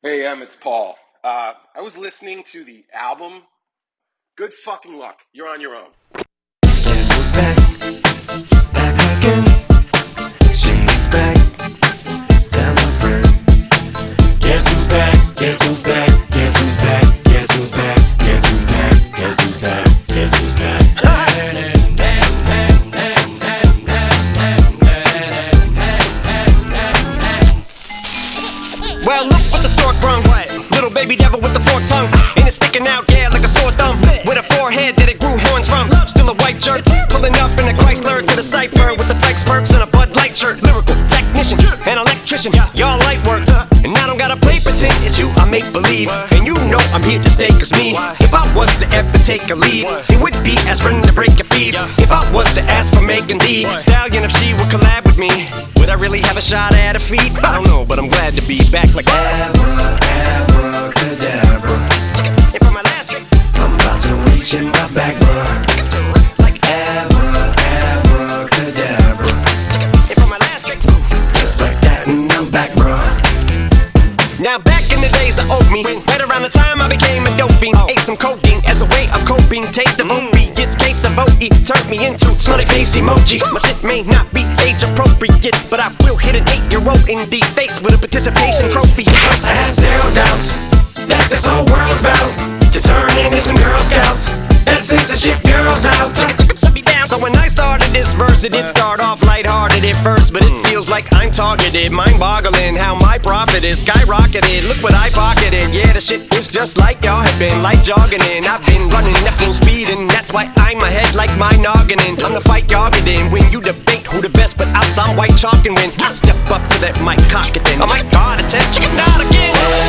Hey, it's Paul. I was listening to the album. Good fucking luck. You're on your own. Guess who's back? Back again. She's back. Tell a friend. Guess who's back? Guess who's back? Guess who's back? Guess who's back? Guess who's back? Guess who's back? Guess who's back? Well, look what the stork brung. Little baby devil with the forked tongue. And it's sticking out, yeah, like a sore thumb. With a forehead that it grew horns from. Still a white jerk, pulling up in a Chrysler to the cypher with the flex perks and a Bud Light shirt. Lyrical technician, an electrician, y'all light work. And I don't gotta play pretend, it's you I make believe. And you know I'm here to stay, cause me, if I was to ever take a leave, it would be aspirin to break a fever. If I was to ask for Megan Thee Stallion, if she would collab with me, would I really have a shot at her feet? I don't know, but I'm glad to be back like Abracadabra. And for my last trick, I'm about to reach in my back, bruh. like Abracadabra. And for my last trick, Just like that, and I'm back, bruh. now back in the days of old me, right around the time I became a dope fiend, ate some codeine as a way of coping. Taste of OB, it's case of OE, turned me into smiley face emoji. My shit may not be age appropriate, but I will hit an 8-year-old in the face with a participation trophy. I have zero doubts that this whole world's bout to turn into some Girl Scouts and censorship girls out. So when I started this verse, it did start off lighthearted at first, but it feels like I'm targeted, mind-boggling how my profit is skyrocketed. Look what I pocketed, yeah, the shit is just like y'all have been, like jogging in. I've been running at full speed, and that's why I'm ahead like my noggin in. I'm the fight y'all get in when you debate who the best, but I'm white chalk, and when I step up to that mic, cock it then. Oh my God, it's that chicken out again.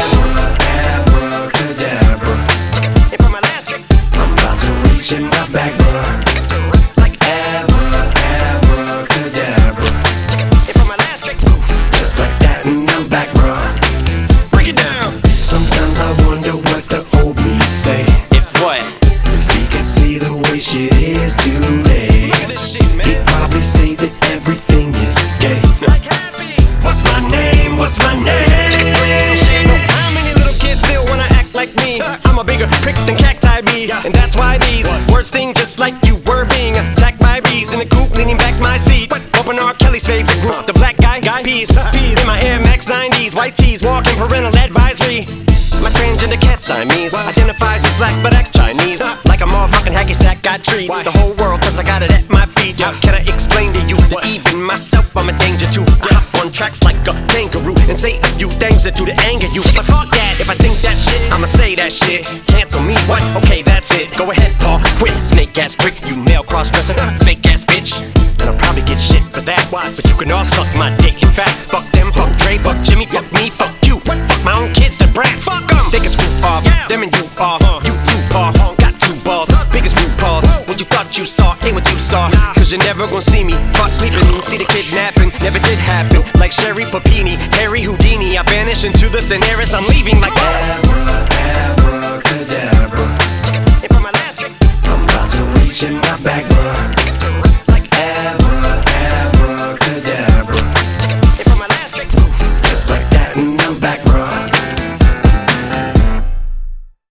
Abracadabra. And for my last trick, I'm about to reach in my back, bruh. like Abracadabra. and for my last trick, Just like that, and I'm back, bruh. break it down. Sometimes I wonder what the old me'd say If what? if he could see the way shit is today. Look at this shit, man. He'd probably say that everything is gay. Like happy. What's my name? What's my name? So how many little kids still wanna act like me? I'm a bigger prick than cacti bee, and that's why these words sting just like you were being attacked by bees in the coop, leaning back my seat. Open R. Kelly's favorite group, the black guy peas. In my Air Max 90s, white tees, walking parental advisory. My transgender cat Siamese identifies as black but acts Chinese. Like a motherfucking hacky sack, got treat the whole world cause I got it at my feet. How can I explain to you that even myself I'm a danger to? I hop on tracks like a kangaroo and say a few things that do to anger you. But fuck that, if I think that shit, I'ma say that shit. Cancel me, what? Okay, that's it. Go ahead, Paul, quit. Snake ass prick, you male cross-dresser, fake ass bitch. And I'll probably get shit for that. But you can all suck my dick. In fact, fuck them, fuck Dre, fuck Jimmy, fuck me, fuck you. Fuck my own kids, the brat. Fuck them. They can screw off. Them and you are. You too, Paul. Got 2 balls. Biggest root balls. What you thought you saw ain't what you saw. Cause you're never gonna see me caught sleeping. See the kidnapping. Never did happen. Like Sherry Papini, Harry Houdini. I vanish into the thin air as I'm leaving like Abracadabra. And for my last trick, I'm about to reach in my back,